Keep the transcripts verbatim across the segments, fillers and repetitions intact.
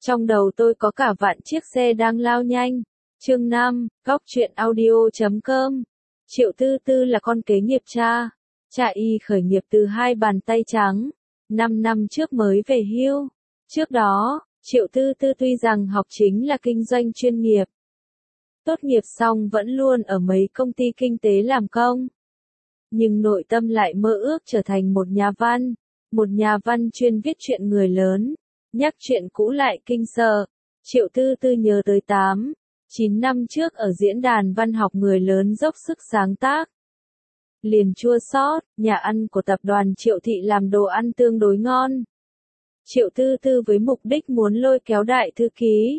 Trong đầu tôi có cả vạn chiếc xe đang lao nhanh. Chương năm, góc truyện audio chấm com. Triệu Tư Tư là con kế nghiệp cha. Cha y khởi nghiệp từ hai bàn tay trắng. Năm năm trước mới về hưu. Trước đó, Triệu Tư Tư tuy rằng học chính là kinh doanh chuyên nghiệp. Tốt nghiệp xong vẫn luôn ở mấy công ty kinh tế làm công. Nhưng nội tâm lại mơ ước trở thành một nhà văn. Một nhà văn chuyên viết chuyện người lớn. Nhắc chuyện cũ lại kinh sợ. Triệu Tư Tư nhớ tới tám, chín năm trước ở diễn đàn văn học người lớn dốc sức sáng tác. Liền chua xót, nhà ăn của tập đoàn Triệu Thị làm đồ ăn tương đối ngon. Triệu Tư Tư với mục đích muốn lôi kéo đại thư ký.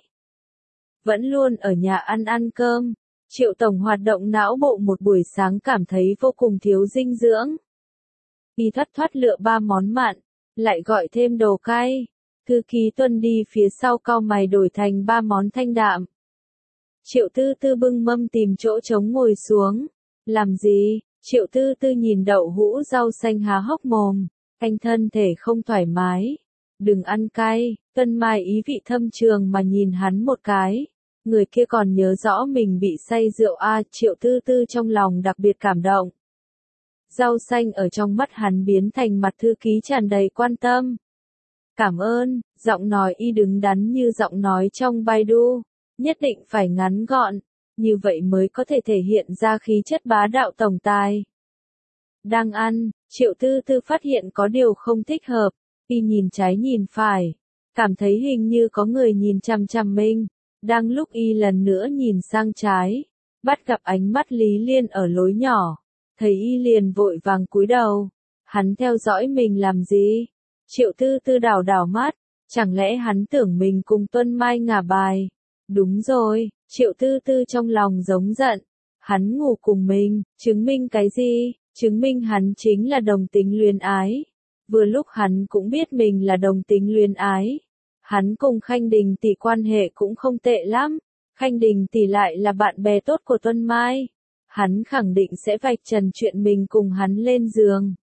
Vẫn luôn ở nhà ăn ăn cơm. Triệu Tổng hoạt động não bộ một buổi sáng cảm thấy vô cùng thiếu dinh dưỡng. Y thoắt thoắt lựa ba món mặn, lại gọi thêm đồ cay. Thư ký Tuân đi phía sau cau mày đổi thành ba món thanh đạm. Triệu Tư Tư bưng mâm tìm chỗ trống ngồi xuống. Làm gì? Triệu Tư Tư nhìn đậu hũ rau xanh há hốc mồm. Anh thân thể không thoải mái. Đừng ăn cay. Tuân Mai ý vị thâm trường mà nhìn hắn một cái. Người kia còn nhớ rõ mình bị say rượu a à, Triệu Tư Tư trong lòng đặc biệt cảm động. Rau xanh ở trong mắt hắn biến thành mặt thư ký tràn đầy quan tâm. Cảm ơn, giọng nói y đứng đắn như giọng nói trong Baidu, nhất định phải ngắn gọn, như vậy mới có thể thể hiện ra khí chất bá đạo tổng tài. Đang ăn, Triệu Tư Tư phát hiện có điều không thích hợp, y nhìn trái nhìn phải, cảm thấy hình như có người nhìn chằm chằm mình, đang lúc y lần nữa nhìn sang trái, bắt gặp ánh mắt Lý Liên ở lối nhỏ, thấy y liền vội vàng cúi đầu, hắn theo dõi mình làm gì? Triệu Tư Tư đảo đảo mắt, chẳng lẽ hắn tưởng mình cùng Tuân Mai ngả bài? Đúng rồi, Triệu Tư Tư trong lòng giống giận, hắn ngủ cùng mình, chứng minh cái gì? Chứng minh hắn chính là đồng tính luyến ái. Vừa lúc hắn cũng biết mình là đồng tính luyến ái. Hắn cùng Khanh Đình tỷ quan hệ cũng không tệ lắm, Khanh Đình tỷ lại là bạn bè tốt của Tuân Mai. Hắn khẳng định sẽ vạch trần chuyện mình cùng hắn lên giường.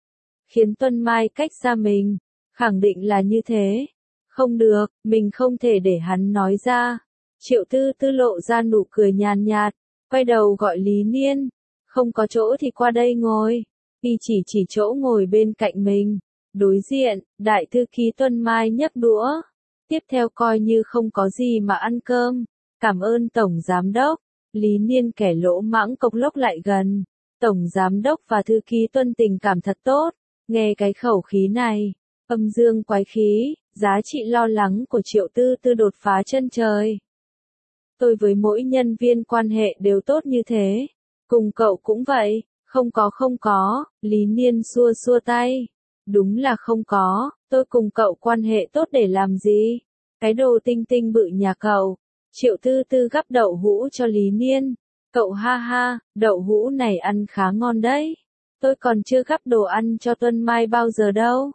Khiến Tuân Mai cách xa mình, khẳng định là như thế. Không được, mình không thể để hắn nói ra. Triệu Tư Tư lộ ra nụ cười nhàn nhạt, quay đầu gọi Lý Niên. Không có chỗ thì qua đây ngồi. Y chỉ chỉ chỗ ngồi bên cạnh mình. Đối diện, đại thư ký Tuân Mai nhấc đũa. Tiếp theo coi như không có gì mà ăn cơm. Cảm ơn Tổng Giám Đốc. Lý Niên kẻ lỗ mãng cộc lốc lại gần. Tổng Giám Đốc và thư ký Tuân tình cảm thật tốt. Nghe cái khẩu khí này, âm dương quái khí, giá trị lo lắng của Triệu Tư Tư đột phá chân trời. Tôi với mỗi nhân viên quan hệ đều tốt như thế. Cùng cậu cũng vậy, không có không có, Lý Niên xua xua tay. Đúng là không có, tôi cùng cậu quan hệ tốt để làm gì? Cái đồ tinh tinh bự nhà cậu. Triệu Tư Tư gắp đậu hũ cho Lý Niên. Cậu ha ha, đậu hũ này ăn khá ngon đấy. Tôi còn chưa gắp đồ ăn cho Tuân Mai bao giờ đâu.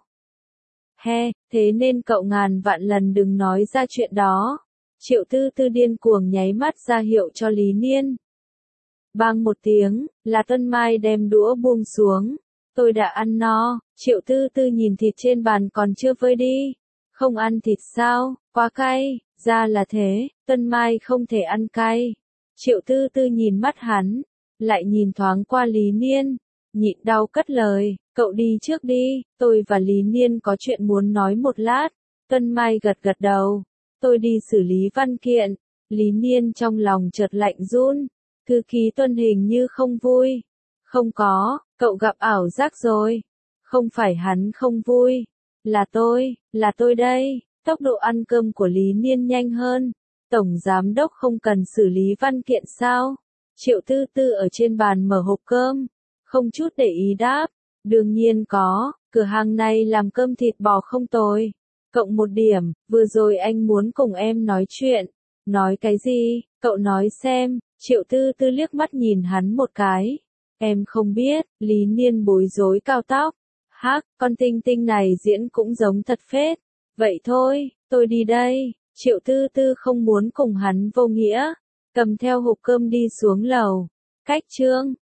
He, thế nên cậu ngàn vạn lần đừng nói ra chuyện đó. Triệu Tư Tư điên cuồng nháy mắt ra hiệu cho Lý Niên. Bang một tiếng, là Tuân Mai đem đũa buông xuống. Tôi đã ăn no. Triệu Tư Tư nhìn thịt trên bàn còn chưa vơi đi. Không ăn thịt sao, quá cay. Ra là thế, Tuân Mai không thể ăn cay. Triệu Tư Tư nhìn mắt hắn, lại nhìn thoáng qua Lý Niên. Nhịn đau cất lời, cậu đi trước đi, tôi và Lý Niên có chuyện muốn nói một lát. Tuân Mai gật gật đầu, tôi đi xử lý văn kiện. Lý Niên trong lòng chợt lạnh run, thư ký Tuân hình như không vui. Không có, cậu gặp ảo giác rồi. Không phải hắn không vui, là tôi, là tôi đây. Tốc độ ăn cơm của Lý Niên nhanh hơn. Tổng Giám Đốc không cần xử lý văn kiện sao? Triệu Tư Tư ở trên bàn mở hộp cơm. Không chút để ý đáp, đương nhiên có, cửa hàng này làm cơm thịt bò không tồi. Cộng một điểm, vừa rồi anh muốn cùng em nói chuyện. Nói cái gì, cậu nói xem. Triệu Tư Tư liếc mắt nhìn hắn một cái. Em không biết, Lý Niên bối rối cao tóc. Hắc, con tinh tinh này diễn cũng giống thật phết. Vậy thôi, tôi đi đây. Triệu Tư Tư không muốn cùng hắn vô nghĩa. Cầm theo hộp cơm đi xuống lầu. Cách chương